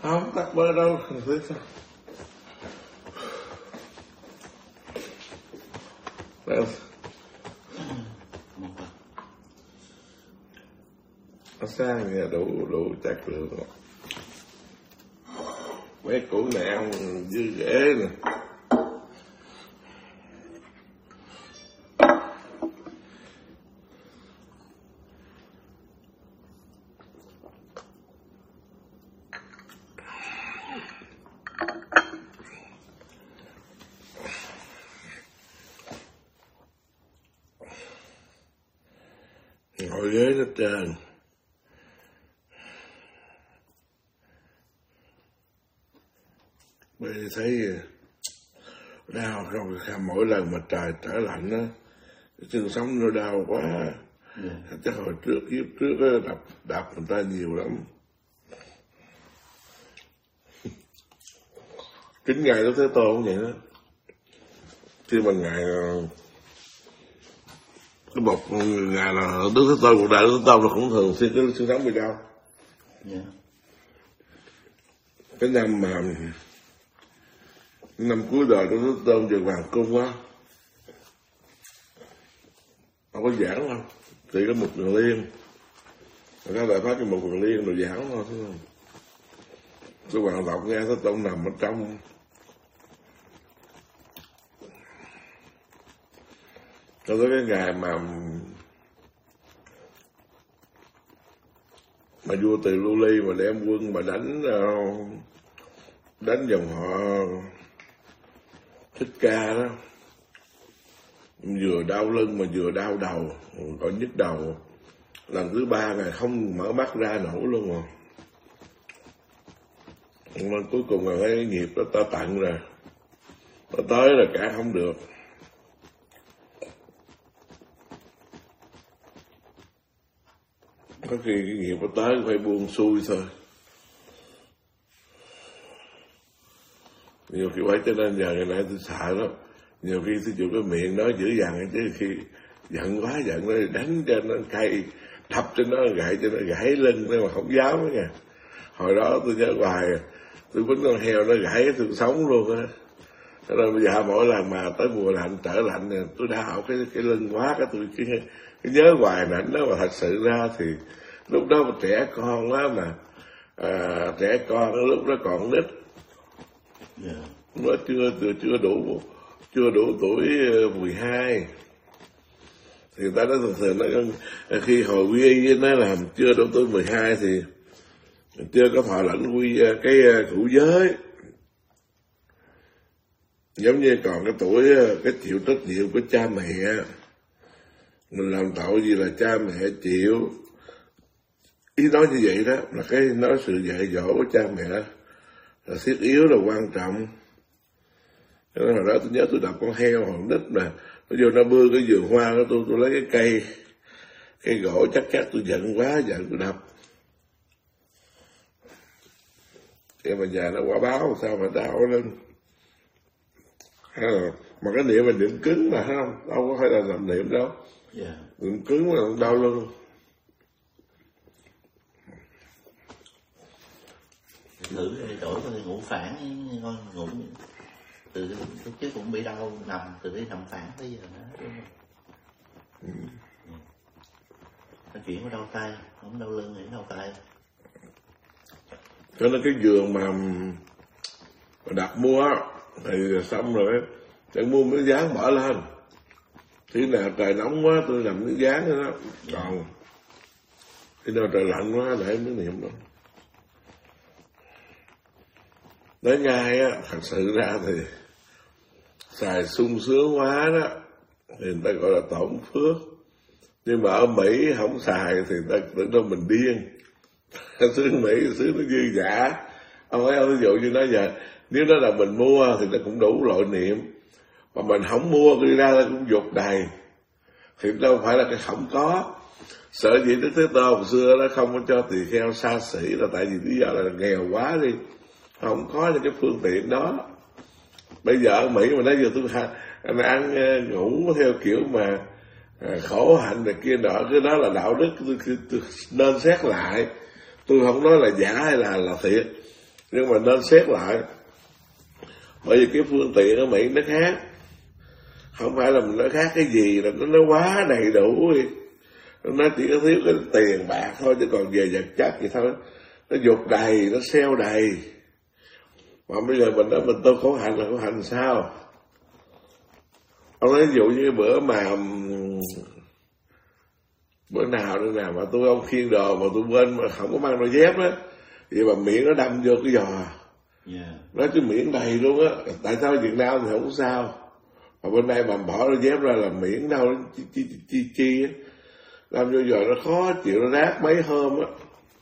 Không tắt bơ đâu, thế sao? Đâu? Nó sang nhà đủ chắc được. Mấy củ này ăn dư ghế nè. Ngồi ghế nó trơn. Bây giờ thấy đau không, mỗi lần mà trời trở lạnh á, xương sống nó đau quá. Chắc hồi kiếp trước á, đập người ta nhiều lắm. 9 ngày Đức Thế Tôn cũng vậy đó. Khi mà ngày cái một ngày là Đức Thế Tôn, cuộc đời Đức Thế Tôn là cũng thường xuyên cái xương sống bị đau. Cái năm cuối đời của Đức Thế Tôn về Hoàng Cung á, không có giảng không, chỉ có một Quyền Liên, các đại pháp cho một Quyền Liên rồi giảng thôi, thấy không? Cái hoàng tộc nghe Thế Tôn nằm ở trong. Cho tới cái ngày mà vua Tỳ Lưu Ly mà đem quân mà đánh dòng họ Thích Ca đó, vừa đau lưng mà vừa đau đầu, còn nhức đầu. Lần thứ 3 ngày không mở mắt ra nổi luôn rồi. Nên cuối cùng là cái nghiệp đó ta tận rồi, nó tới là cả không được. Có khi cái nghiệp nó tới phải buông xuôi thôi. Nhiều khi vậy cho nên giờ ngày nay tôi sợ lắm. Nhiều khi tôi chịu cái miệng nói dữ dằn, chứ khi giận quá giận nó đánh cho nó cay, đập cho nó gãy cho nó gãy lưng, nhưng mà không dám đó nha. Hồi đó tôi nhớ hoài, tôi quýnh con heo nó gãy cái xương sống luôn á. Cho nên bây giờ mỗi lần mà tới mùa lạnh trở lạnh này, tôi đau cái lưng quá, tôi cái nhớ hoài ảnh đó. Mà thật sự ra thì lúc đó mà trẻ con á, mà trẻ con lúc đó còn nít, nó chưa đủ tuổi 12. Thì người ta nói thường nó khi hồi quy y nó làm chưa đủ tuổi 12 thì chưa có thọ lãnh cái cụ giới, giống như còn cái tuổi cái chịu trách nhiệm của cha mẹ. Mình làm tội gì là cha mẹ chịu. Ý nói như vậy đó là cái nói sự dạy dỗ của cha mẹ là thiết yếu, là quan trọng. Cho nên hồi đó tôi nhớ tôi đập con heo hồi nít mà nó vô nó bưa cái vườn hoa của tôi lấy cái cây gỗ chắc tôi giận quá, giận tôi đập. Thì mà già nó quả báo sao mà đau lên. Mà cái niệm mình niệm cứng mà, thấy không? Đâu có phải là làm niệm đâu. Niệm cứng mà đau luôn. Thử đổi ngủ phản, con ngủ từ lúc trước cũng bị đau nằm, từ cái nằm phản tới giờ nữa. Nói chuyện có đau tay, không đau lưng thì đau tay. Cho nên cái giường mà đặt mua thì xong rồi chẳng mua miếng dán bỏ lên. Khi nào trời nóng quá tôi làm miếng dán đó. Còn khi nào trời lạnh quá để miếng niệm đó. Nói ngay á, thật sự ra thì xài sung sướng quá đó thì người ta gọi là tổn phước. Nhưng mà ở Mỹ không xài thì người ta tưởng đâu mình điên. Xứ Mỹ xứ nó dư dả. Ông ấy ví dụ như nói giờ nếu đó là mình mua thì nó cũng đủ loại niệm, mà mình không mua đi ra nó cũng dục đầy thì đâu phải là cái không có. Sợ gì Đức Thế Tôn hồi xưa nó không có cho tỳ kheo xa xỉ là tại vì lý do là nghèo quá đi, không có những cái phương tiện đó. Bây giờ ở Mỹ mà nói giờ tôi ăn ngủ theo kiểu mà khổ hạnh này kia nọ, cái đó là đạo đức tôi nên xét lại. Tôi không nói là giả hay là thiệt, Nhưng mà nên xét lại, bởi vì cái phương tiện ở Mỹ nó khác, không phải là mình nói khác cái gì, là nó quá đầy đủ đi. Nó chỉ có thiếu cái tiền bạc thôi, chứ còn về vật chất thì thôi nó dục đầy, nó xeo đầy. Mà bây giờ mình nói mình tôi khổ hạnh là khổ hạnh sao? Ông nói ví dụ như bữa nào nữa nào mà tôi ông khiêng đồ mà tôi quên mà không có mang đôi dép á, vậy mà miệng nó đâm vô cái giò. Nói chứ miệng đầy luôn á. Tại sao Việt Nam thì không sao, mà bên đây mà bỏ đôi dép ra là miệng đau chi á, đâm vô giò nó khó chịu, nó rát mấy hôm á.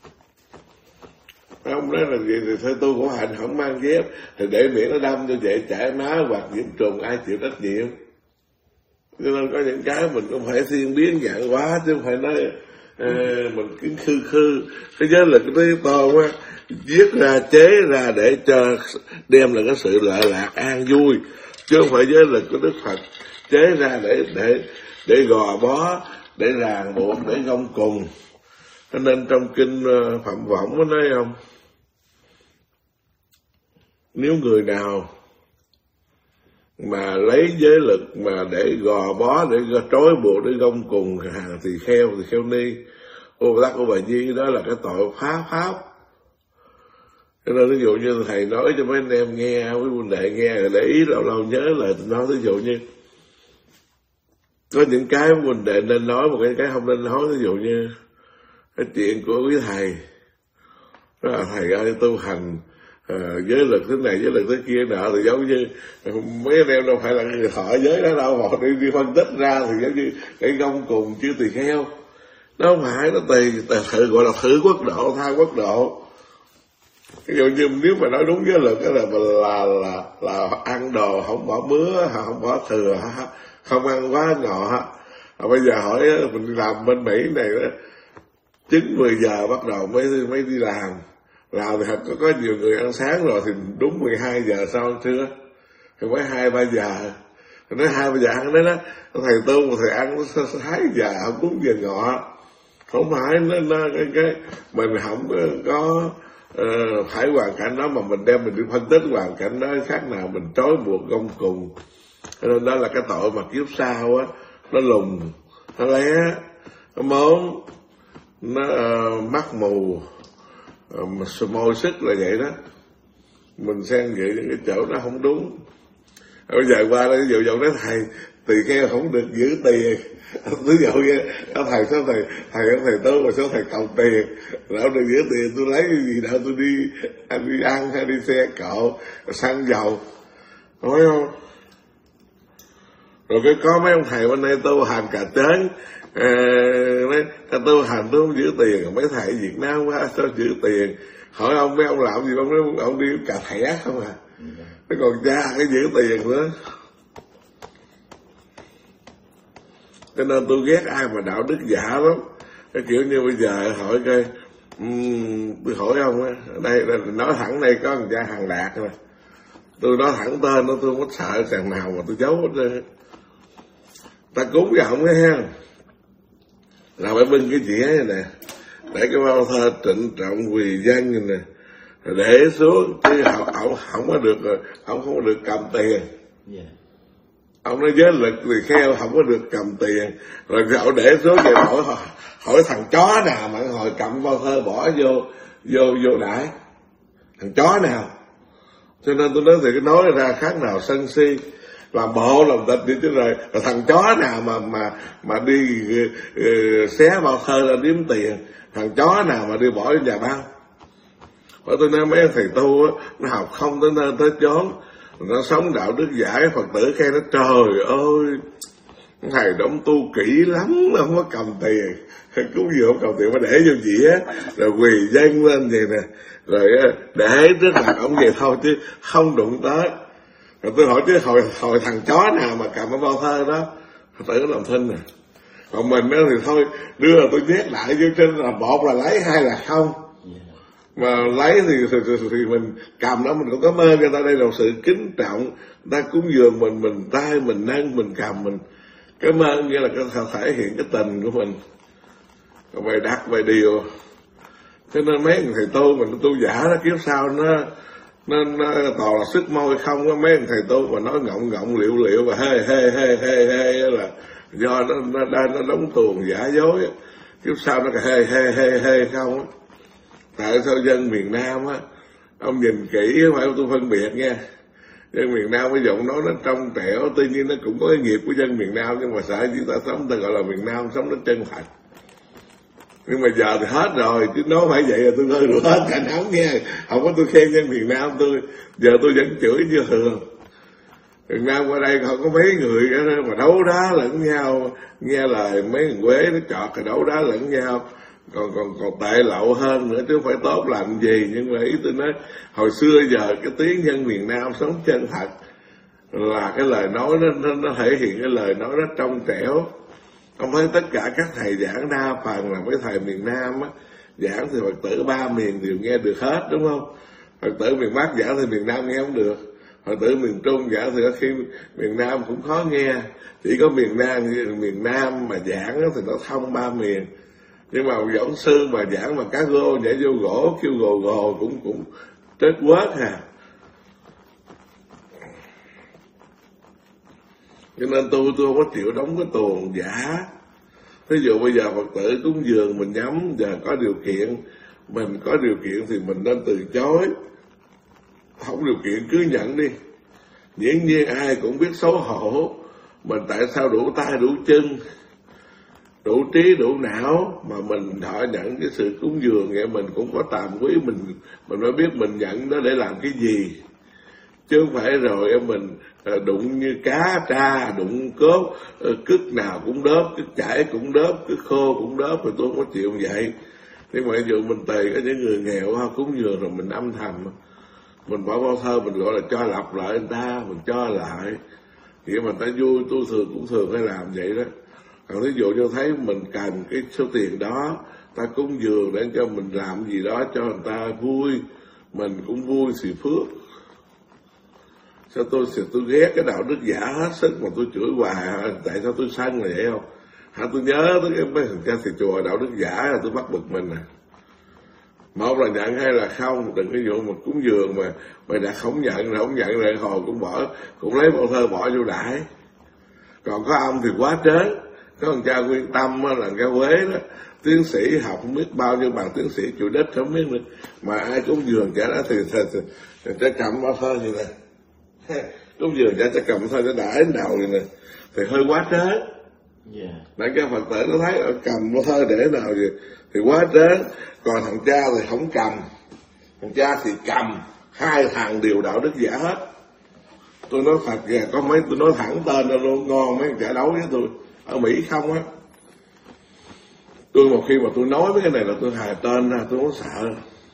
Ông nói là vậy thì thôi tôi khổ hạnh không mang dép, thì để miệng nó đâm cho vậy chảy máu hoặc nhiễm trùng ai chịu trách nhiệm. Cho nên có những cái mình cũng phải thiên biến dạng quá, chứ không phải nói mình cứ khư. Cái giới lực cái to quá, viết ra chế ra để cho đem lại cái sự lợi lạc an vui, chứ không phải giới lực của Đức Phật chế ra để gò bó, để ràng buộc, để gông cùng. Cho nên trong kinh Phạm Võng có nói không, nếu người nào mà lấy giới lực mà để gò bó, để trói buộc, để gông cùng hàng thì kheo ni, ô tắc ô bà di, đó là cái tội phá pháp. Cho nên ví dụ như thầy nói cho mấy anh em nghe, quý huynh đệ nghe, để ý lâu lâu nhớ lại nói, ví dụ như có những cái huynh đệ nên nói, một cái không nên nói. Ví dụ như cái chuyện của quý thầy, đó là thầy ơi tu hành giới lực thế này, giới lực thế kia nọ, thì giống như mấy anh em đâu phải là người thọ giới đó đâu, họ đi phân tích ra thì giống như cái gông cùng chứ tỳ kheo. Nó không phải, nó thử gọi là thử quốc độ, tha quốc độ. Ví dụ như nếu mà nói đúng giới lực là ăn đồ không bỏ mứa, không bỏ thừa, không ăn quá ngọ. Bây giờ hỏi mình đi làm bên Mỹ này đó, 9-10 giờ bắt đầu mới đi làm thì có nhiều người ăn sáng rồi thì đúng 12 giờ sau ăn trưa, thì mới 2-3 giờ. Thì nói 2-3 giờ ăn đấy đó, thầy tu mà thầy ăn 2 giờ, không đúng giờ ngọ. Không phải, cái mình không có phải hoàn cảnh đó mà mình đem mình đi phân tích hoàn cảnh đó khác nào mình trói buộc gông cùng. Cho nên đó là cái tội mà kiếp sau á, nó lùng, nó lé, nó mốn, nó mắt mù, môi sức là vậy đó. Mình xen vậy những cái chỗ nó không đúng. Bây giờ qua đây ví dụ nói thầy tỳ kheo không được giữ tiền, ví dụ như thầy số thầy tu mà số thầy cầm tiền, đâu được giữ tiền, tôi lấy cái gì đâu, tôi đi ăn hay đi xe cộ xăng dầu, nói không? Rồi cái có mấy ông thầy bên đây tu hành cả trớn, nói tu hành tôi không giữ tiền, mấy thầy Việt Nam quá sao giữ tiền. Hỏi ông mấy ông làm gì, ông đi cà thẻ không à, nó còn cha cái giữ tiền nữa. Cho nên tôi ghét ai mà đạo đức giả lắm. Cái kiểu như bây giờ hỏi coi, tôi hỏi ông á, đây nói thẳng đây có thằng cha Hàng Đạt mà, tôi nói thẳng tên nó, tôi không có sợ thằng nào mà tôi giấu hết trơn. Ta cúng cho ông ha, là phải bưng cái dĩa này nè, để cái bao thơ trịnh trọng quỳ dân này nè, để xuống, chứ ông không có được cầm tiền. Ông nói giới lực thì kheo không có được cầm tiền, rồi cậu để xuống vậy hỏi thằng chó nào mà hồi cầm bao thơ bỏ vô đãi, thằng chó nào. Cho nên tôi nói thì cái nói ra khác nào sân si, làm bộ làm tịch đi chứ. Rồi thằng chó nào mà đi xé bao thơ ra điếm tiền, thằng chó nào mà đi bỏ vô nhà băng. Bởi tôi nói mấy thầy tu á, nó học không tới nơi tới chốn, nó sống đạo đức giả. Cái Phật tử khen nó trời ơi thầy đóng tu kỹ lắm, nó không có cầm tiền, cúng dường không cầm tiền, mà để vô dĩa rồi quỳ dâng lên vậy nè, rồi để trước mặt ông vậy thôi chứ không đụng tới. Rồi tôi hỏi chứ hồi thằng chó nào mà cầm cái bao thơ đó, Phật tử làm thinh nè. Còn mình đó thì thôi đưa là tôi nhét lại vô trên, là một là lấy, hai là không. Mà lấy thì mình cầm nó, mình cũng cảm ơn người ta, đây là một sự kính trọng. Người ta cúng dường mình tay mình nâng, mình cầm, mình cảm ơn, nghĩa là thể hiện cái tình của mình. Còn bài đặt bài điều Cho nên mấy thầy tu mình tu giả đó, kiếp sau nó toàn là sức môi không á. Mấy thầy tu mà nói ngọng liệu và hê là do nó đóng tuồng giả dối á. Kiếp sau nó cả hê không á. Tại sao dân miền Nam á, ông nhìn kỹ phải tôi phân biệt nha. Dân miền Nam cái giọng nói nó trong trẻo, tuy nhiên nó cũng có cái nghiệp của dân miền Nam, nhưng mà sợ chúng ta sống ta gọi là miền Nam sống nó chân thật. Nhưng mà giờ thì hết rồi, chứ nói phải vậy là tôi hơi đủ hết cả nóng nghe. Không có tôi khen dân miền Nam giờ tôi vẫn chửi như thường. Miền Nam qua đây không có mấy người mà đấu đá lẫn nhau, nghe lời mấy thằng Quế nó chọt rồi đấu đá lẫn nhau. Còn tệ lậu hơn nữa chứ không phải tốt làm gì. Nhưng mà ý tôi nói hồi xưa giờ cái tiếng dân miền Nam sống chân thật là cái lời nói nó thể hiện cái lời nói nó trong trẻo. Không thấy tất cả các thầy giảng đa phần là mấy thầy miền Nam á, giảng thì Phật tử ba miền đều nghe được hết, đúng không? Phật tử miền Bắc giảng thì miền Nam nghe không được, Phật tử miền Trung giảng thì có khi miền Nam cũng khó nghe. Chỉ có miền Nam mà giảng thì nó thông ba miền. Nhưng mà giảng sư mà giảng mà cá gô nhảy vô gỗ kêu gồ cũng trết quớt à. Cho nên tôi không có chịu đóng cái tuồng giả. Ví dụ bây giờ Phật tử cúng dường mình nhắm, giờ có điều kiện, mình có điều kiện thì mình nên từ chối. Không điều kiện cứ nhận đi. Dĩ nhiên ai cũng biết xấu hổ. Mình tại sao đủ tay đủ chân, đủ trí đủ não mà mình họ nhận cái sự cúng dường vậy. Mình cũng có tàm quý, mình phải biết mình nhận đó để làm cái gì. Chứ không phải rồi mình đụng như cá tra, đụng cốt, cứt nào cũng đớp, cứt chảy cũng đớp, cứt khô cũng đớp, rồi tôi không có chịu vậy. Nhưng mà ví dụ mình tùy có những người nghèo cúng dường rồi mình âm thầm, mình bỏ bao thơ mình gọi là cho lặp lại người ta, mình cho lại. Thì mà ta vui, tôi cũng thường hay làm vậy đó. Còn ví dụ như thấy mình cần cái số tiền đó, ta cúng dường để cho mình làm gì đó cho người ta vui, mình cũng vui xì phước. Sao tôi ghét cái đạo đức giả hết sức mà tôi chửi hoài, tại sao tôi sân là vậy không? Tôi nhớ tới cái mấy thằng cha thầy chùa đạo đức giả là tôi bắt bực mình nè. Một là nhận hay là không, đừng cái vụ mà cúng dường mà mày đã không nhận rồi hồi cũng lấy bao thơ bỏ vô đãi. Còn có ông thì quá trớn, có thằng cha Nguyên Tâm là cái Quế đó, tiến sĩ học không biết bao nhiêu bằng tiến sĩ chịu đất không biết nữa, mà ai cúng dường cả đó thì cầm bao thơ như này. Cúng dường cha cầm thôi nó đãi đến đầu vậy nè, thì hơi quá trớn. Để cái Phật tử nó thấy cầm bao thơ để nào gì thì quá trớn. Còn thằng cha thì không cầm, thằng cha thì cầm, hai thằng đều đạo đức giả hết. Tôi nói thật kìa, có mấy tôi nói thẳng tên nó luôn, ngon mấy thằng cha đấu với tôi ở Mỹ không á. Tôi một khi mà tôi nói với cái này là tôi hài tên ra, tôi không sợ.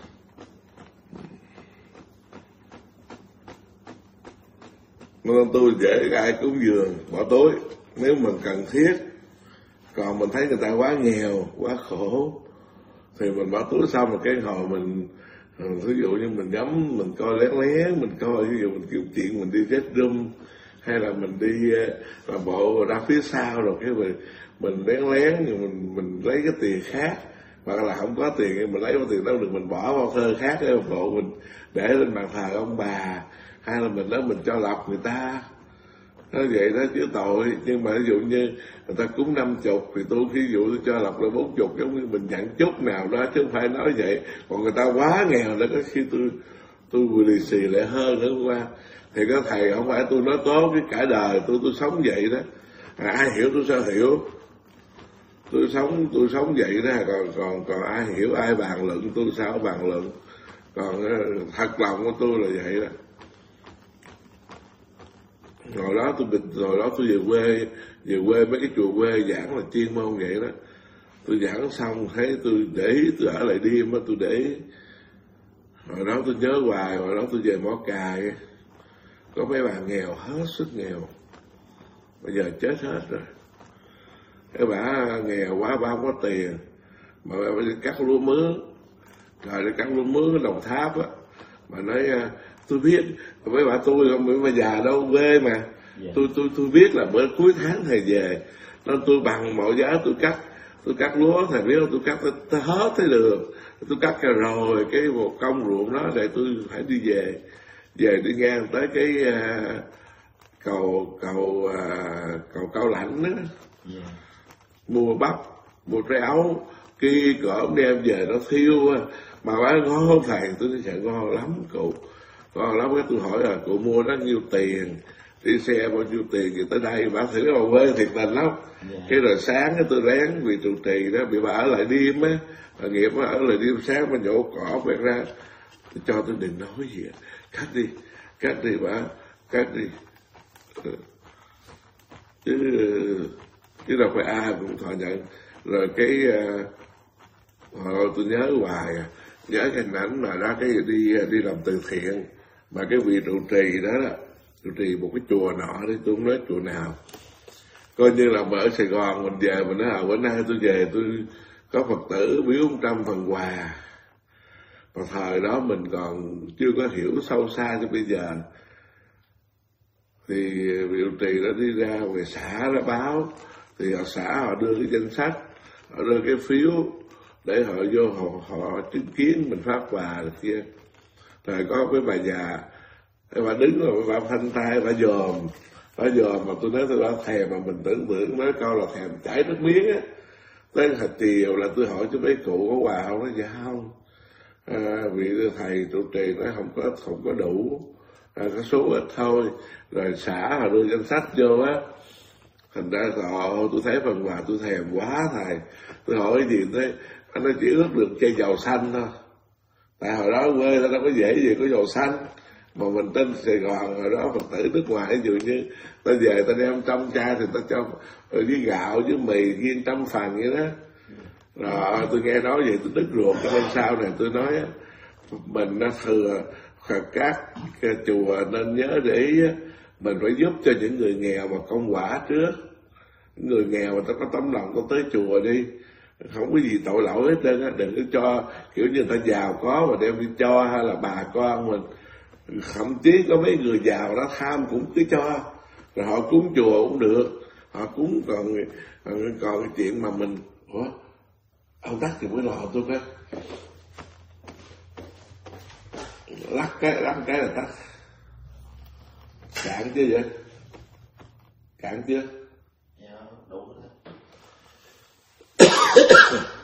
Nên tôi dễ ai cúng dường bỏ tối nếu mình cần thiết. Còn mình thấy người ta quá nghèo, quá khổ thì mình bỏ túi xong một cái hồi mình ví dụ như mình ngắm, mình coi lén, mình coi ví dụ mình kiếm chuyện mình đi chết room hay là mình đi làm bộ ra phía sau rồi cái mình lén rồi mình lấy cái tiền khác, hoặc là không có tiền thì mình lấy cái tiền đó được mình bỏ vào thơ khác cái bộ mình để lên bàn thờ ông bà, hay là mình cho lọc người ta. Nói vậy đó chứ tội. Nhưng mà ví dụ như người ta cúng 50 thì tôi ví dụ tôi cho lọc là 40, giống như mình nhận chút nào đó chứ không phải nói vậy. Còn người ta quá nghèo đó có khi tôi vừa lì xì lại hơn nữa qua. Thì có thầy không phải tôi nói tốt với cả đời tôi sống vậy đó. Ai hiểu tôi sao hiểu. Tôi sống vậy đó. Còn ai hiểu ai bàn luận tôi sao bàn luận. Còn thật lòng của tôi là vậy đó. Hồi đó tôi về quê mấy cái chùa quê giảng là chuyên môn vậy đó. Tôi giảng xong thấy tôi để ý, tôi ở lại đêm á, tôi để ý. Hồi đó tôi nhớ hoài, hồi đó tôi về Mỏ Cày có mấy bà nghèo, hết sức nghèo, bây giờ chết hết rồi. Cái bà nghèo quá, bà không có tiền mà bà đi cắt lúa mướn, rồi đi cắt lúa mướn ở Đồng Tháp á. Bà nói tôi biết với bà tôi không phải già đâu, quê mà. Tôi biết là bữa cuối tháng thầy về nên tôi bằng mọi giá tôi tôi cắt lúa thầy biết không, tôi cắt tới hết tới đường, tôi cắt rồi cái một công ruộng đó để tôi phải đi về đi ngang tới cái cầu Cao Lãnh đó, mua bắp mua trái ấu, cái cỡ đem về nó thiêu mà bán ngon thầy. Tôi nói trời ngon lắm cụ, ngon lắm. Cái tôi hỏi là cụ mua nó nhiêu tiền, đi xe bao nhiêu tiền thì tới đây. Bà thử bà quê thiệt tình lắm. Cái rồi sáng cái tôi ráng vì trụ trì đó, bị bà ở lại đêm á, bà nghiệp á, ở lại đêm sáng bà nhổ cỏ quẹt ra cho tôi đừng nói gì, cắt đi bà, cắt đi. Chứ đâu phải ai cũng thọ nhận. Rồi cái tôi nhớ hoài nhớ cái hình ảnh mà đó, cái đi làm từ thiện mà cái vị trụ trì đó trụ trì một cái chùa nọ đấy, tôi không nói chùa nào, coi như là ở Sài Gòn mình về mình nói bữa nay tôi về tôi có Phật tử biếu 100 phần quà. Mà thời đó mình còn chưa có hiểu sâu xa cho bây giờ, thì vị trụ trì đã đi ra về xã đã báo, thì ở xã họ đưa cái danh sách, họ đưa cái phiếu để họ vô họ chứng kiến mình phát quà được kia. Rồi có cái bà già, bà đứng rồi bà phanh tay bà dòm mà tôi nói tôi đã thèm, mà mình tưởng tượng nói câu là thèm chảy nước miếng á. Tới hồi chiều là tôi hỏi cho mấy cụ có quà không, nói dạ không. Vị thầy trụ trì nói không có đủ, có số ít thôi. Rồi xã họ đưa danh sách vô á, thành ra tôi thấy phần quà tôi thèm quá thầy. Tôi hỏi cái gì thế, anh nói chỉ ước được chai dầu xanh thôi. Tại hồi đó quê ta đâu có dễ gì có dầu xanh, mà mình trên Sài Gòn hồi đó Phật tử nước ngoài ví dụ như ta về ta đem 100 chai thì ta cho với gạo với mì riêng 100 phần vậy đó. Rồi tôi nghe nói vậy tôi đứt ruột, cho nên sau này tôi nói mình nó thừa các chùa nên nhớ để ý mình phải giúp cho những người nghèo mà công quả trước. Những người nghèo mà ta có tấm lòng có tới chùa đi, không có gì tội lỗi hết trơn á. Đừng có cho kiểu như người ta giàu có mà đem đi cho, hay là bà con mình, thậm chí có mấy người giàu đó tham cũng cứ cho, rồi họ cúng chùa cũng được, họ cúng còn cái chuyện mà mình ông tắt thì mới lò tôi cái lắc cái là tắt. Cạn chưa vậy? Cạn chưa? Dạ, đủ rồi.